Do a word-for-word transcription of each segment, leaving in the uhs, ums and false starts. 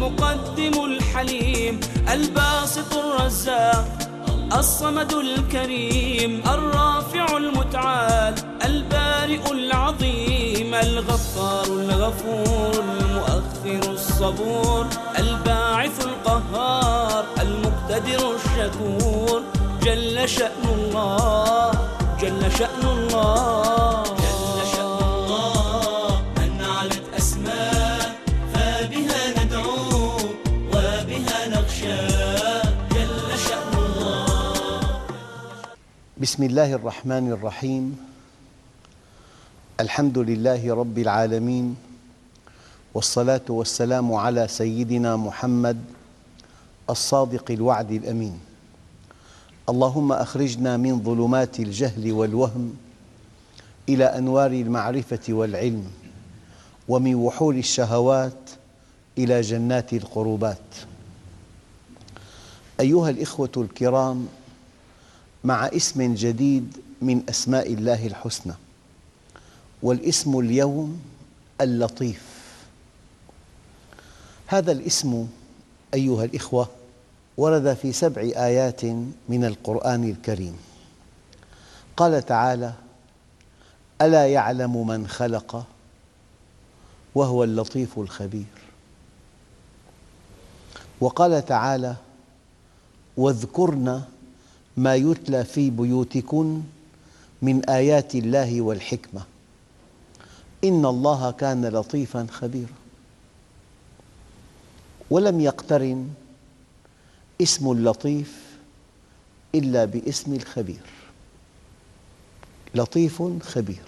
المقدم الحليم الباسط الرزاق الصمد الكريم الرافع المتعال البارئ العظيم الغفار الغفور المؤخر الصبور الباعث القهار المقتدر الشكور جل شأن الله جل شأن الله جل شأن الله من علت أسماء فبها ندعو وبها نخشى جل شأن الله. بسم الله الرحمن الرحيم. الحمد لله رب العالمين، والصلاة والسلام على سيدنا محمد الصادق الوعد الأمين. اللهم أخرجنا من ظلمات الجهل والوهم إلى أنوار المعرفة والعلم، ومن وحول الشهوات إلى جنات القربات. أيها الإخوة الكرام، مع اسم جديد من أسماء الله الحسنى، والاسم اليوم اللطيف. هذا الاسم أيها الإخوة ورد في سبع آيات من القرآن الكريم. قال تعالى: ألا يعلم من خلق وهو اللطيف الخبير. وقال تعالى: واذكرن ما يتلى في بيوتكن من آيات الله والحكمة إن الله كان لطيفاً خبيراً. ولم يقترن اسم اللطيف إلا باسم الخبير، لطيف خبير.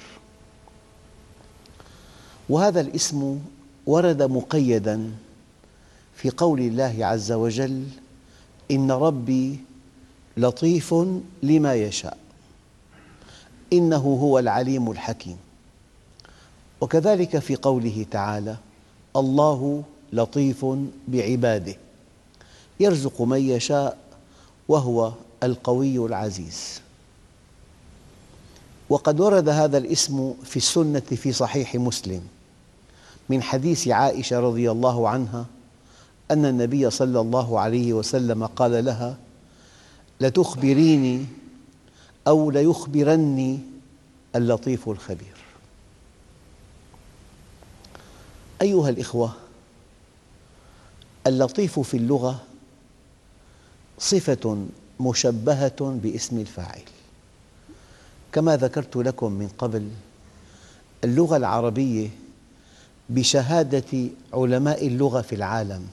وهذا الاسم ورد مقيداً في قول الله عز وجل: إن ربي لطيف لما يشاء إنه هو العليم الحكيم. وكذلك في قوله تعالى: الله لطيف بعباده يرزق من يشاء وهو القوي العزيز. وقد ورد هذا الاسم في السنة في صحيح مسلم من حديث عائشة رضي الله عنها أن النبي صلى الله عليه وسلم قال لها: لتخبريني أو ليخبرني اللطيف الخبير. أيها الإخوة، اللطيف في اللغة صفة مشبهة باسم الفاعل. كما ذكرت لكم من قبل، اللغة العربية بشهادة علماء اللغة في العالم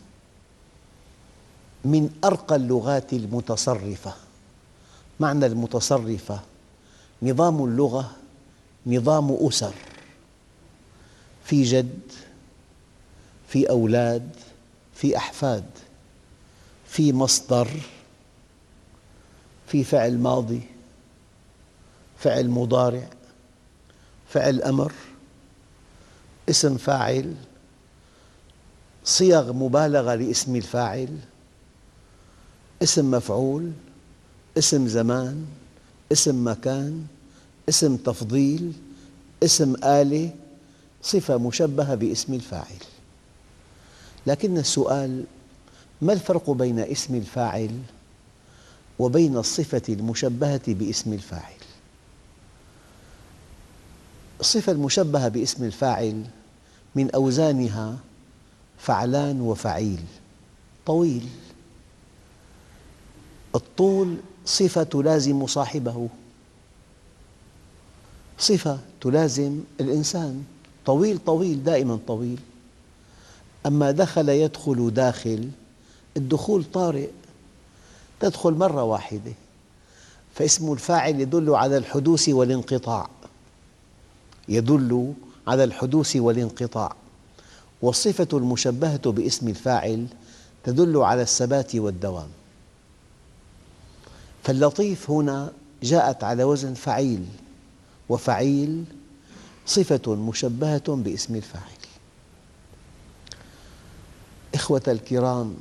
من أرقى اللغات المتصرفة. معنى المتصرفة: نظام اللغة نظام أسر، في جد، في أولاد، في أحفاد، في مصدر، في فعل ماضي، فعل مضارع، فعل أمر، اسم فاعل، صيغ مبالغة لاسم الفاعل، اسم مفعول، اسم زمان، اسم مكان، اسم تفضيل، اسم آلة، صفة مشبهة باسم الفاعل. لكن السؤال: ما الفرق بين اسم الفاعل وبين الصفة المشبهة باسم الفاعل؟ الصفة المشبهة باسم الفاعل من أوزانها فعلان وفعيل، طويل. الطول صفة تلازم صاحبه، صفة تلازم الإنسان، طويل طويل دائما طويل. أما دخل يدخل داخل، الدخول طارئ، تدخل مرة واحدة، فاسم الفاعل يدل على الحدوث والانقطاع، يدل على الحدوث والانقطاع. والصفة المشبهة باسم الفاعل تدل على الثبات والدوام. فاللطيف هنا جاءت على وزن فعيل، وفعيل صفة مشبهة باسم الفاعل. إخوة الكرام،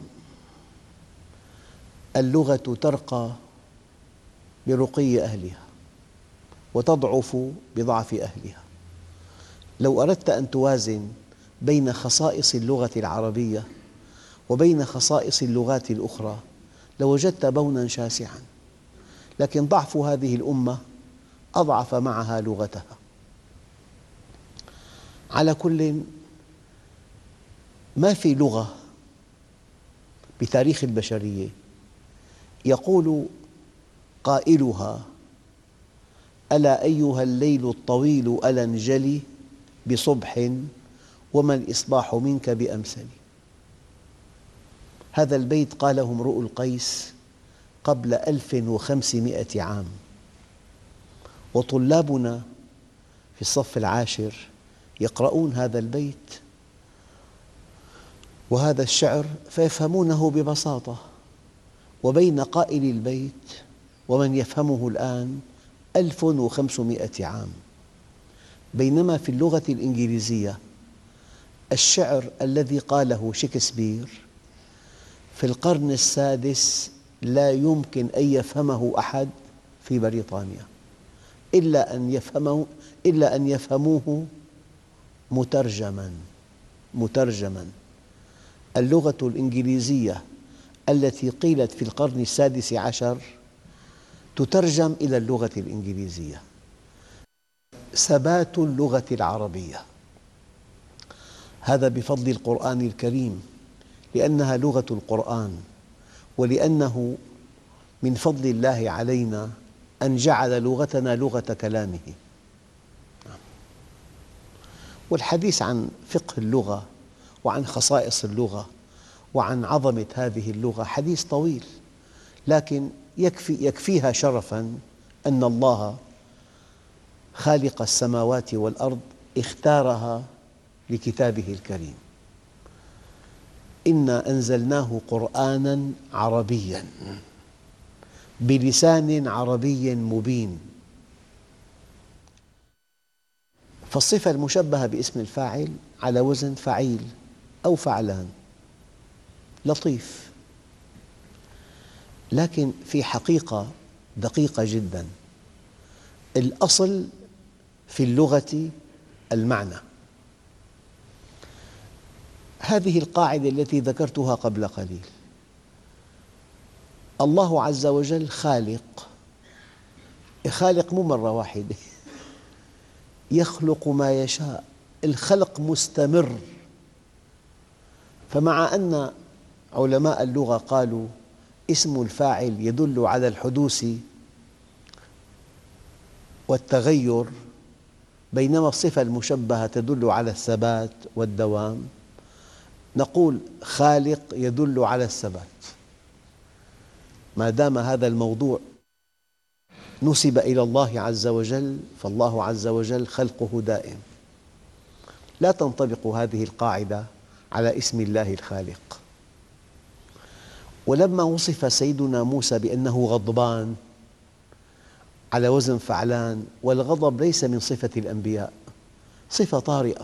اللغة ترقى برقي أهلها وتضعف بضعف أهلها. لو أردت أن توازن بين خصائص اللغة العربية وبين خصائص اللغات الأخرى لوجدت بونا شاسعا، لكن ضعف هذه الأمة أضعف معها لغتها. على كل، ما في لغة بتاريخ البشرية يقول قائلها: ألا أيها الليل الطويل ألا انجلي بصبح وما الإصباح منك بأمسل. هذا البيت قاله امرؤ القيس قبل ألف وخمسمائة عام، وطلابنا في الصف العاشر يقرؤون هذا البيت وهذا الشعر فيفهمونه ببساطة، وبين قائل البيت ومن يفهمه الآن ألف وخمسمائة عام. بينما في اللغة الإنجليزية الشعر الذي قاله شكسبير في القرن السادس لا يمكن أن يفهمه أحد في بريطانيا إلا أن يفهمه إلا أن يفهموه مترجماً مترجماً. اللغة الإنجليزية التي قيلت في القرن السادس عشر تترجم إلى اللغة الإنجليزية. ثبات اللغة العربية هذا بفضل القرآن الكريم، لأنها لغة القرآن، ولأنه من فضل الله علينا أن جعل لغتنا لغة كلامه. والحديث عن فقه اللغة وعن خصائص اللغة وعن عظمة هذه اللغة حديث طويل، لكن يكفي يكفيها شرفاً أن الله خالق السماوات والأرض اختارها لكتابه الكريم. إنا أنزلناه قرآناً عربياً بلسان عربي مبين. فالصفة المشبهة باسم الفاعل على وزن فعيل أو فعلان، لطيف، لكن في حقيقة دقيقة جداً. الأصل في اللغة المعنى. هذه القاعدة التي ذكرتها قبل قليل: الله عز وجل خالق، خالق مو مرة واحدة، يخلق ما يشاء، الخلق مستمر. فمع أن علماء اللغة قالوا اسم الفاعل يدل على الحدوث والتغير، بينما الصفة المشبهة تدل على الثبات والدوام، نقول خالق يدل على الثبات. ما دام هذا الموضوع نسب إلى الله عز وجل، فالله عز وجل خلقه دائم. لا تنطبق هذه القاعدة على اسم الله الخالق. ولما وصف سيدنا موسى بأنه غضبان على وزن فعلان، والغضب ليس من صفة الأنبياء، صفة طارئة،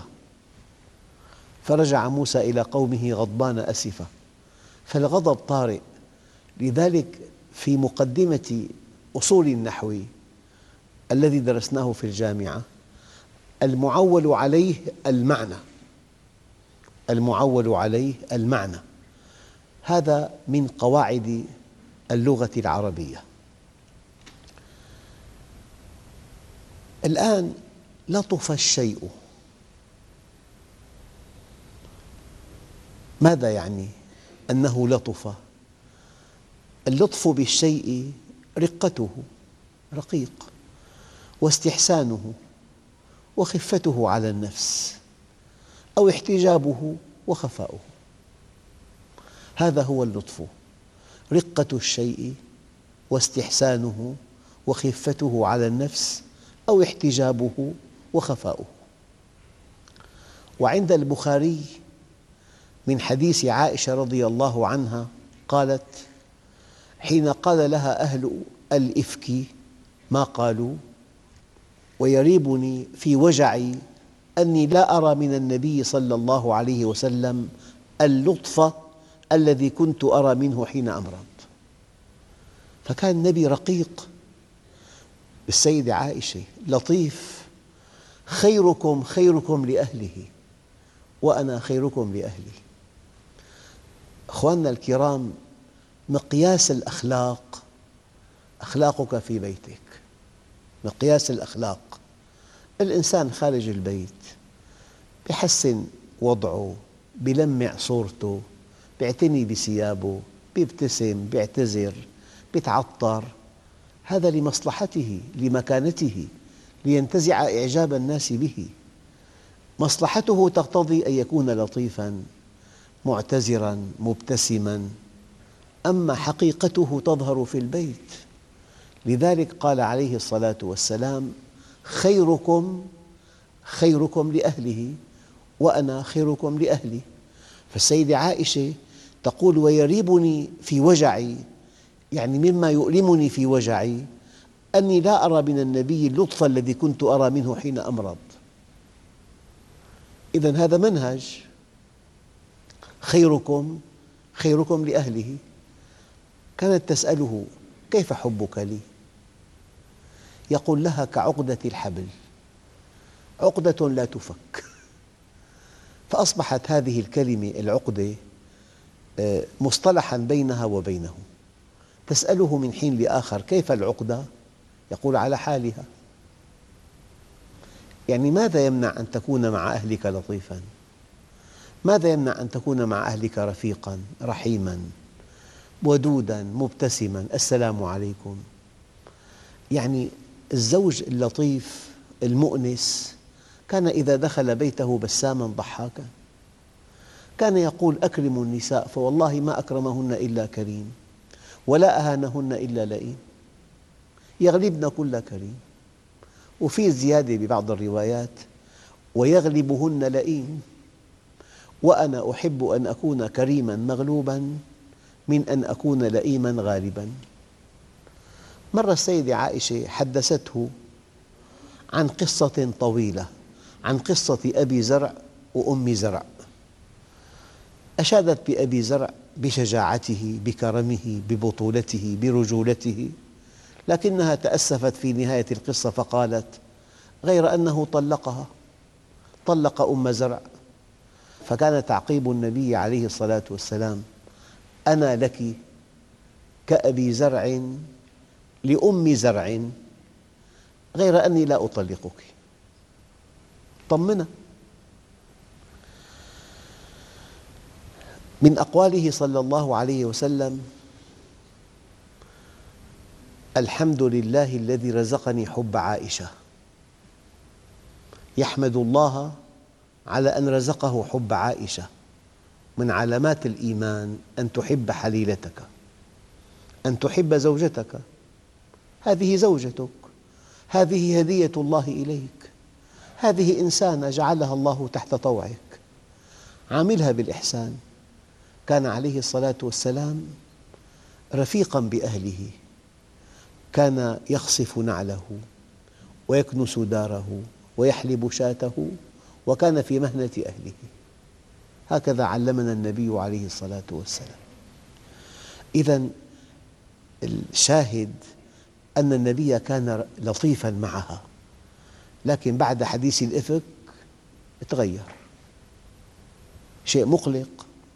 فرجع موسى إلى قومه غضبان أسفا، فالغضب طارئ. لذلك في مقدمة أصول النحو الذي درسناه في الجامعة، المعول عليه المعنى، المعول عليه المعنى، هذا من قواعد اللغة العربية. الآن لطف الشيء، ماذا يعني أنه لطف؟ اللطف بالشيء رقته، رقيق، واستحسانه وخفته على النفس، أو احتجابه وخفاؤه، هذا هو اللطف، رقة الشيء واستحسانه وخفته على النفس أو احتجابه وخفاؤه. وعند البخاري من حديث عائشة رضي الله عنها قالت: حين قال لها أهل الإفك ما قالوا ويريبني في وجعي أني لا أرى من النبي صلى الله عليه وسلم اللطف الذي كنت أرى منه حين أمرض. فكان النبي رقيق. السيدة عائشة لطيف: خيركم خيركم لأهله وأنا خيركم لأهلي. أخواننا الكرام، مقياس الأخلاق أخلاقك في بيتك. مقياس الأخلاق، الإنسان خارج البيت بيحسن وضعه، بيلمع صورته، بيعتني بثيابه، بيبتسم، بيعتذر، بيتعطر، هذا لمصلحته، لمكانته، لينتزع إعجاب الناس به. مصلحته تقتضي أن يكون لطيفاً معتذراً مبتسماً، أما حقيقته تظهر في البيت. لذلك قال عليه الصلاة والسلام: خيركم خيركم لأهله وأنا خيركم لأهلي. فالسيدة عائشة تقول: ويريبني في وجعي، يعني مما يؤلمني في وجعي أني لا أرى من النبي اللطف الذي كنت أرى منه حين أمرض. إذن هذا منهج، خيركم خيركم لأهله. كانت تسأله: كيف حبك لي؟ يقول لها: كعقدة الحبل، عقدة لا تفك. فأصبحت هذه الكلمة العقدة مصطلحاً بينها وبينه. تسأله من حين لآخر: كيف العقدة؟ يقول: على حالها. يعني ماذا يمنع أن تكون مع أهلك لطيفاً؟ ماذا يمنع أن تكون مع أهلك رفيقاً رحيماً ودوداً مبتسماً، السلام عليكم؟ يعني الزوج اللطيف المؤنس كان إذا دخل بيته بساماً ضحاكاً. كان يقول: أكرموا النساء فوالله ما أكرمهن إلا كريم، ولا أهانهن إلا لئيم، يغلبن كل كريم. وفي زيادة ببعض الروايات: ويغلبهن لئيم، وأنا أحب أن أكون كريماً مغلوباً من أن أكون لئيماً غالباً. مرة السيدة عائشة حدثته عن قصة طويلة، عن قصة أبي زرع وأم زرع. أشادت بأبي زرع بشجاعته، بكرمه، ببطولته، برجولته، لكنها تأسفت في نهاية القصة فقالت: غير أنه طلقها، طلق أم زرع. فكان تعقيب النبي عليه الصلاة والسلام: أنا لك كأبي زرع لأم زرع، غير أني لا أطلقك. طمنها. من أقواله صلى الله عليه وسلم: الحمد لله الذي رزقني حب عائشة. يحمد الله على أن رزقه حب عائشة. من علامات الإيمان أن تحب حليلتك، أن تحب زوجتك. هذه زوجتك، هذه هدية الله إليك، هذه إنسانة جعلها الله تحت طوعك، عاملها بالإحسان. كان عليه الصلاة والسلام رفيقاً بأهله، كان يخصف نعله ويكنس داره ويحلب شاته، وكان في مهنة أهله. هكذا علمنا النبي عليه الصلاة والسلام. إذن الشاهد أن النبي كان لطيفاً معها، لكن بعد حديث الإفك تغير. شيء مقلق،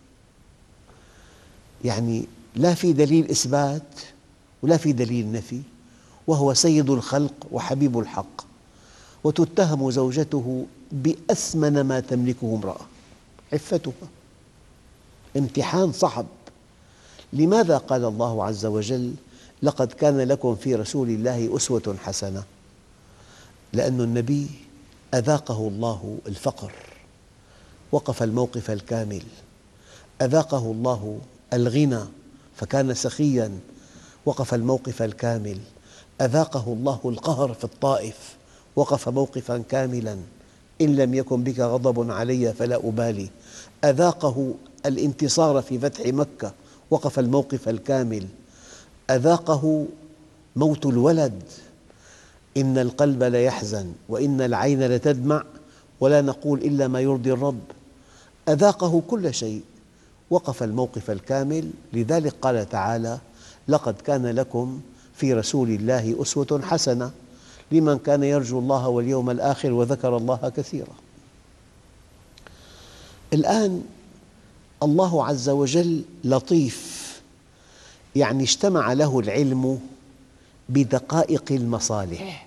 يعني لا في دليل إثبات ولا في دليل نفي، وهو سيد الخلق وحبيب الحق، وتتهم زوجته بأثمن ما تملكه امرأة، عفتها. امتحان صعب. لماذا قال الله عز وجل: لقد كان لكم في رسول الله أسوة حسنة؟ لأن النبي أذاقه الله الفقر، وقف الموقف الكامل. أذاقه الله الغنى فكان سخياً، وقف الموقف الكامل. أذاقه الله القهر في الطائف، وقف موقفاً كاملاً: إن لم يكن بك غضب علي فلا أبالي. أذاقه الانتصار في فتح مكة، وقف الموقف الكامل. أذاقه موت الولد: إن القلب ليحزن وإن العين لتدمع ولا نقول إلا ما يرضي الرب. أذاقه كل شيء، وقف الموقف الكامل. لذلك قال تعالى: لقد كان لكم في رسول الله أسوة حسنة لمن كان يرجو الله واليوم الآخر وذكر الله كثيرا. الآن الله عز وجل لطيف، يعني اجتمع له العلم بدقائق المصالح.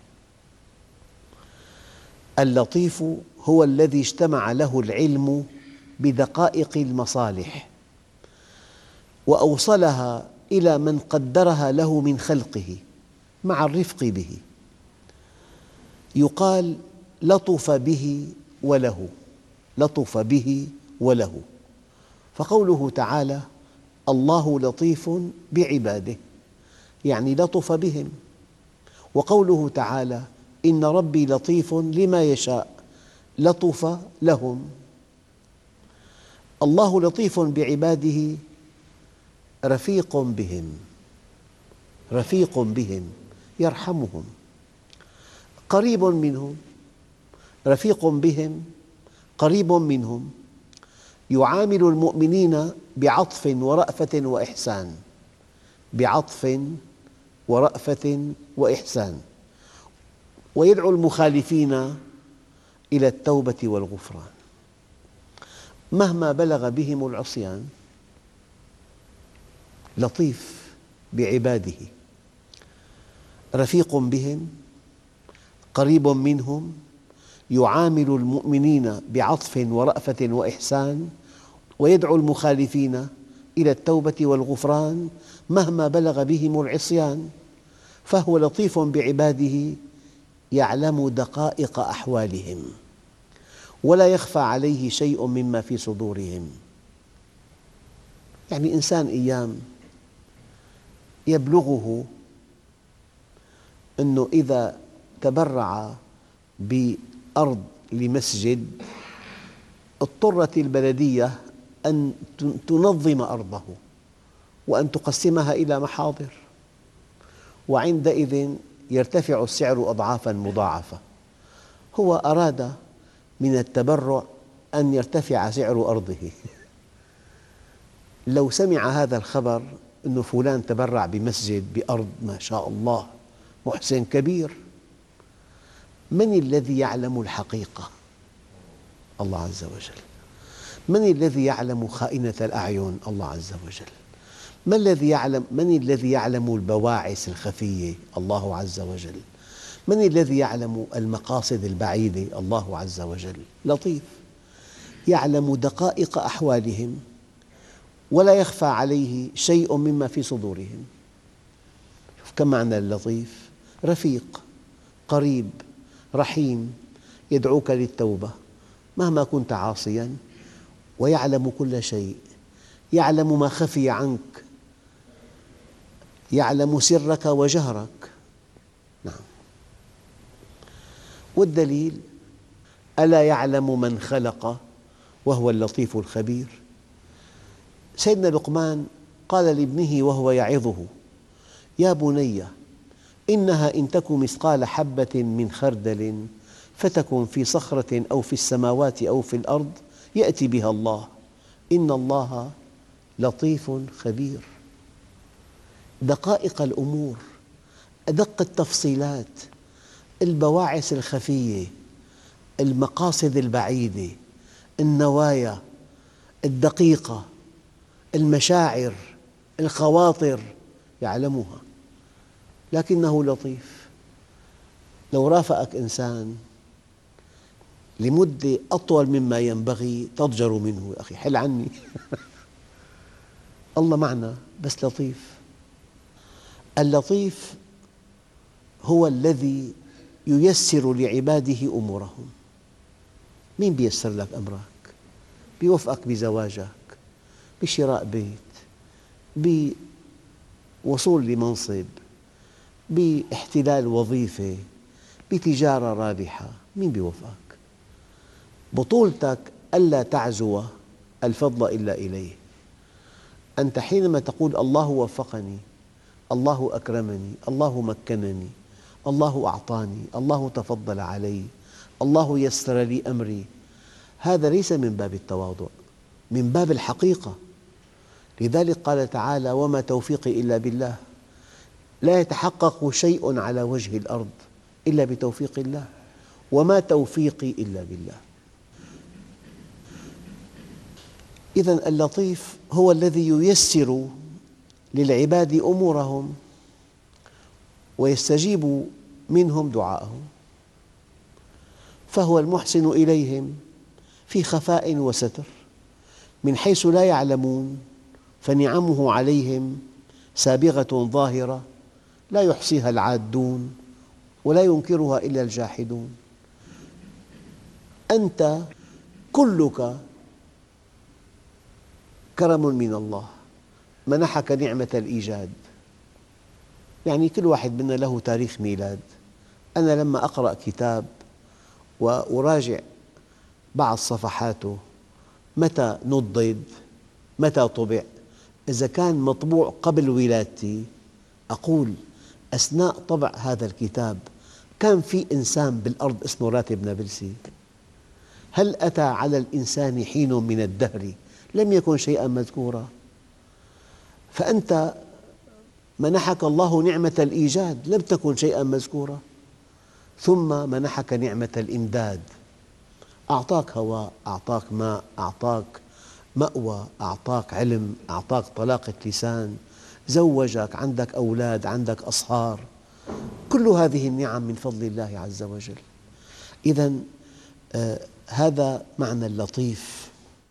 اللطيف هو الذي اجتمع له العلم بدقائق المصالح وأوصلها إلى من قدرها له من خلقه مع الرفق به. يقال لطف به وله، لطف به وله. فقوله تعالى الله لطيف بعباده، يعني لطف بهم. وقوله تعالى إن ربي لطيف لما يشاء، لطف لهم. الله لطيف بعباده، رفيق بهم، رفيق بهم يرحمهم، قريب منهم، رفيق بهم قريب منهم، يعامل المؤمنين بعطف ورأفة وإحسان، بعطف ورأفة وإحسان، ويدعو المخالفين إلى التوبة والغفران مهما بلغ بهم العصيان. لطيف بعباده، رفيق بهم، قريب منهم، يعامل المؤمنين بعطف ورأفة وإحسان، ويدعو المخالفين إلى التوبة والغفران مهما بلغ بهم العصيان. فهو لطيف بعباده، يعلم دقائق أحوالهم ولا يخفى عليه شيء مما في صدورهم. يعني إنسان أيام يبلغه أنه إذا تبرع بأرض لمسجد اضطرت البلدية أن تنظم أرضه وأن تقسمها إلى محاضر، وعندئذ يرتفع السعر أضعافاً مضاعفة. هو أراد من التبرع أن يرتفع سعر أرضه. لو سمع هذا الخبر أن فلان تبرع بمسجد بأرض ما شاء الله محسن كبير، من الذي يعلم الحقيقة؟ الله عز وجل. من الذي يعلم خائنة الأعين؟ الله عز وجل. من الذي يعلم من الذي يعلم البواعث الخفية؟ الله عز وجل. من الذي يعلم المقاصد البعيدة؟ الله عز وجل. لطيف، يعلم دقائق أحوالهم ولا يخفى عليه شيء مما في صدورهم. شوف كم معنى اللطيف. رفيق، قريب، رحيم، يدعوك للتوبة مهما كنت عاصياً، ويعلم كل شيء، يعلم ما خفي عنك، يعلم سرك وجهرك. نعم. والدليل ألا يعلم من خلق وهو اللطيف الخبير. سيدنا لقمان قال لابنه وهو يعظه يا بني إنها إن تك مثقال حبة من خردل فتكن في صخرة أو في السماوات أو في الأرض يأتي بها الله إن الله لطيف خبير. دقائق الأمور، أدق التفصيلات، البواعث الخفية، المقاصد البعيدة، النوايا الدقيقة، المشاعر، الخواطر، يعلمها، لكنه لطيف. لو رافقك إنسان لمدة أطول مما ينبغي تضجر منه، يا أخي حل عني. الله معنا بس لطيف. اللطيف هو الذي ييسر لعباده أمورهم. مين بيسر لك أمرك؟ بيوفقك بزواجك، بشراء بيت، بوصول لمنصب، باحتلال وظيفة، بتجارة رابحة. مين بيوفقك؟ بطولتك ألا تعزو الفضل إلا إليه. أنت حينما تقول الله وفقني، الله أكرمني، الله مكنني، الله أعطاني، الله تفضل علي، الله يسر لي أمري، هذا ليس من باب التواضع، من باب الحقيقة. لذلك قال تعالى وما توفيقي إلا بالله. لا يتحقق شيء على وجه الأرض إلا بتوفيق الله، وما توفيقي إلا بالله. إذن اللطيف هو الذي ييسر للعباد أمورهم ويستجيب منهم دعاءهم، فهو المحسن إليهم في خفاء وستر، من حيث لا يعلمون، فنعمه عليهم سابغة ظاهرة لا يحصيها العادون ولا ينكرها إلا الجاحدون. أنت كلك كرم من الله، منحك نعمة الإيجاد، يعني كل واحد منا له تاريخ ميلاد. أنا لما أقرأ كتاب وأراجع بعض صفحاته، متى نضج، متى طبع، إذا كان مطبوع قبل ولادتي أقول أثناء طبع هذا الكتاب كان في إنسان بالأرض اسمه راتب نابلسي؟ هل أتى على الإنسان حين من الدهر لم يكن شيئا مذكورا؟ فأنت منحك الله نعمة الإيجاد، لم تكن شيئا مذكورا، ثم منحك نعمة الإمداد، أعطاك هواء، أعطاك ماء، أعطاك مأوى، أعطاك علم، أعطاك طلاقة لسان، زوجك، عندك أولاد، عندك أصهار، كل هذه النعم من فضل الله عز وجل. إذن آه هذا معنى اللطيف.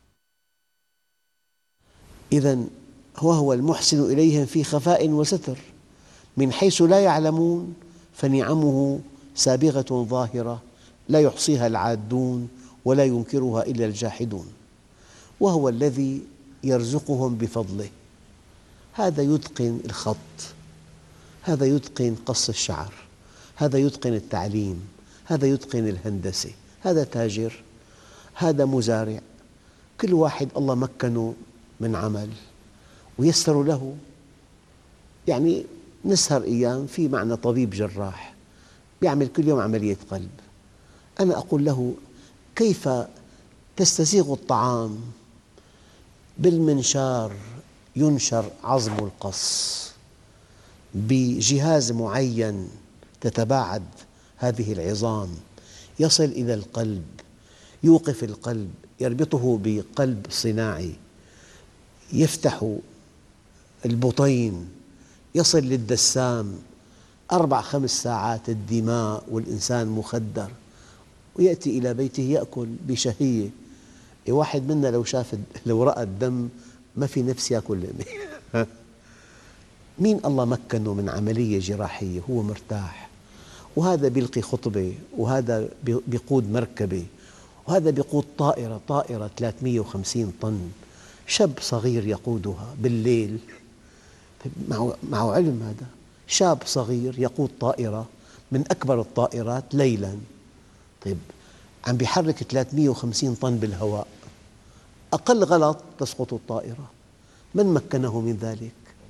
إذن هو هو المحسن إليهم في خفاء وستر، من حيث لا يعلمون، فنعمه سابغة ظاهرة لا يحصيها العادون ولا ينكرها إلا الجاحدون. وهو الذي يرزقهم بفضله، هذا يتقن الخط، هذا يتقن قص الشعر، هذا يتقن التعليم، هذا يتقن الهندسة، هذا تاجر، هذا مزارع، كل واحد الله مكنه من عمل ويسر له. يعني نسهر أيام في معنا طبيب جراح يعمل كل يوم عملية قلب، أنا أقول له كيف تستسيغ الطعام؟ بالمنشار ينشر عظم القص، بجهاز معين تتباعد هذه العظام، يصل إلى القلب، يوقف القلب، يربطه بقلب صناعي، يفتح البطين، يصل للدسام، أربع خمس ساعات الدماء والإنسان مخدر، ويأتي إلى بيته يأكل بشهية. واحد منا لو شاف لو رأى الدم ما في نفس يأكل لقمة. مين الله مكنه من عملية جراحية هو مرتاح، وهذا بيلقي خطبة، وهذا بيقود مركبة، وهذا بيقود طائرة طائرة ثلاثمئة وخمسين طن، شاب صغير يقودها بالليل، معه علم، هذا شاب صغير يقود طائرة من أكبر الطائرات ليلاً. طيب عم بيحرك ثلاثمئة وخمسين طن بالهواء، أقل غلط تسقط الطائرة، من مكنه من ذلك؟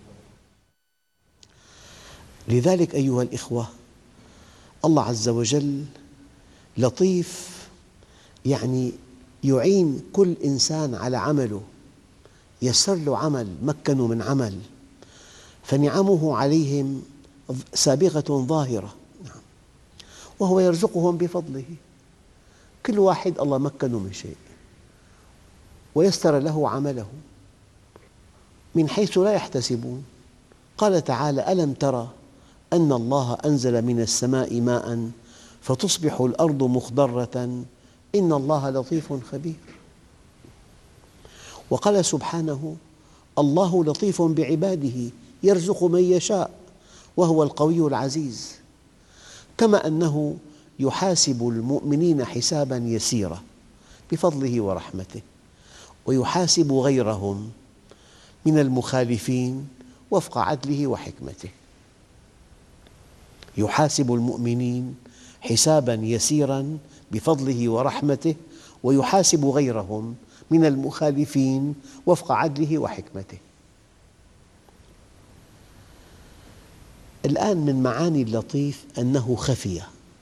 لذلك أيها الإخوة، الله عز وجل لطيف، يعني يعين كل إنسان على عمله، يسر له عمل، مكنه من عمل، فنعمه عليهم سابغة ظاهرة، وهو يرزقهم بفضله. كل واحد الله مكنه من شيء ويسر له عمله من حيث لا يحتسبون. قال تعالى: ألم ترى أن الله أنزل من السماء ماء فتصبح الأرض مخضرة إن الله لطيف خبير. وقال سبحانه: الله لطيف بعباده يرزق من يشاء وهو القوي العزيز. كما أنه يحاسب المؤمنين حساباً يسيرا بفضله ورحمته، ويحاسب غيرهم من المخالفين وفق عدله وحكمته. يحاسب المؤمنين حساباً يسيراً بفضله ورحمته، ويحاسب غيرهم من المخالفين وفق عدله وحكمته. الآن من معاني اللطيف أنه خفي،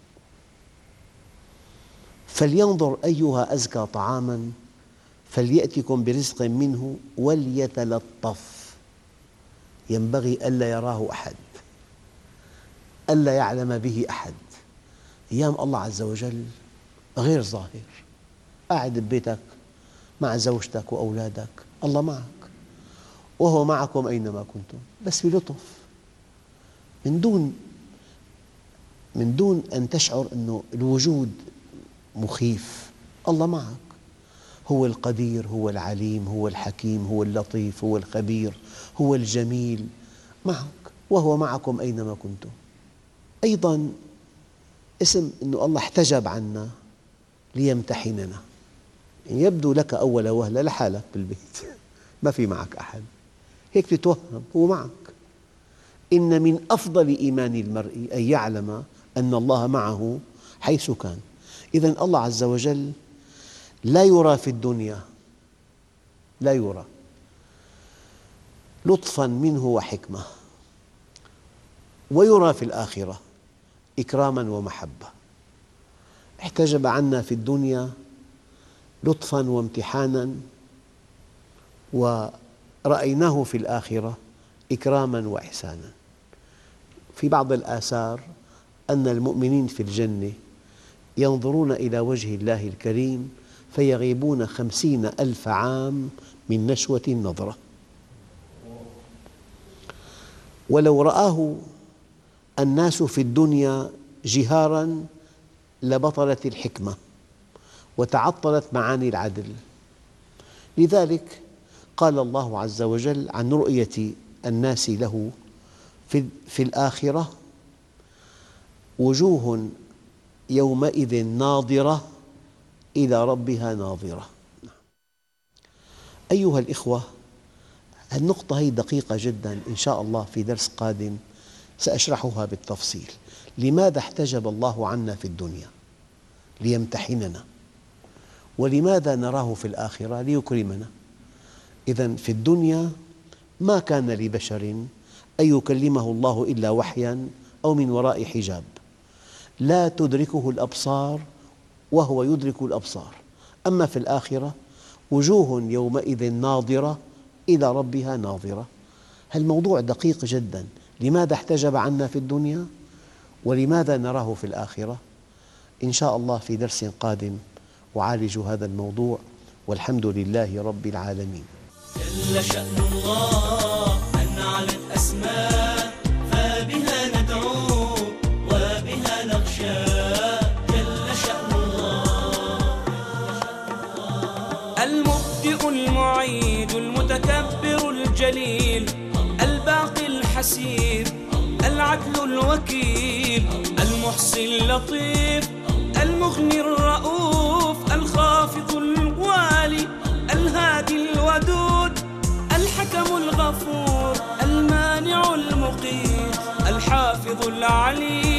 فلينظر أيها أزكى طعاماً فليأتكم برزق منه وليتلطف، ينبغي ألا يراه أحد، ألا يعلم به أحد. أيام الله عز وجل غير ظاهر، قاعد ببيتك مع زوجتك وأولادك، الله معك، وهو معكم أينما كنتم، بس بلطف، من دون من دون أن تشعر أن الوجود مخيف. الله معك، هو القدير، هو العليم، هو الحكيم، هو اللطيف، هو الخبير، هو الجميل، معك، وهو معكم أينما كنتم. أيضاً اسم أن الله احتجب عنا ليمتحننا. يعني يبدو لك أول وهلة لحالك بالبيت، ما في معك أحد، هيك تتوهم، هو معك. إن من أفضل إيمان المرء أن يعلم أن الله معه حيث كان. إذن الله عز وجل لا يرى في الدنيا، لا يرى، لطفاً منه وحكمة، ويرى في الآخرة إكراماً ومحبة. احتجب عنا في الدنيا لطفاً وامتحاناً، ورأيناه في الآخرة إكراماً وإحساناً. في بعض الآثار أن المؤمنين في الجنة ينظرون إلى وجه الله الكريم فيغيبون خمسين ألف عام من نشوة النظرة، ولو رآه الناس في الدنيا جهاراً لبطلت الحكمة وتعطلت معاني العدل. لذلك قال الله عز وجل عن رؤية الناس له في الآخرة: وجوه يومئذ ناظرة إلى ربها ناظرة. أيها الإخوة، النقطة هي دقيقة جداً، إن شاء الله في درس قادم سأشرحها بالتفصيل. لماذا احتجب الله عنا في الدنيا؟ ليمتحننا. ولماذا نراه في الآخرة؟ ليكرمنا. إذن في الدنيا ما كان لبشر أن يكلمه الله إلا وحياً أو من وراء حجاب، لا تدركه الأبصار وهو يدرك الأبصار. أما في الآخرة وجوه يومئذ ناظرة إلى ربها ناظرة. هالموضوع دقيق جداً. لماذا احتجب عنا في الدنيا؟ ولماذا نراه في الآخرة؟ إن شاء الله في درس قادم أعالج هذا الموضوع، والحمد لله رب العالمين. جل شأن الله أن علت أسماء، فبها ندعو وبها نخشى. جل شأن الله المبدئ المعيد المتكبر الجليل الباقي الحسيب العدل الوكيل المحصي اللطيف المغني الرؤوف الخافض الوالي الهادي الودود الحكم الغفور المانع المقيت الحافظ العليم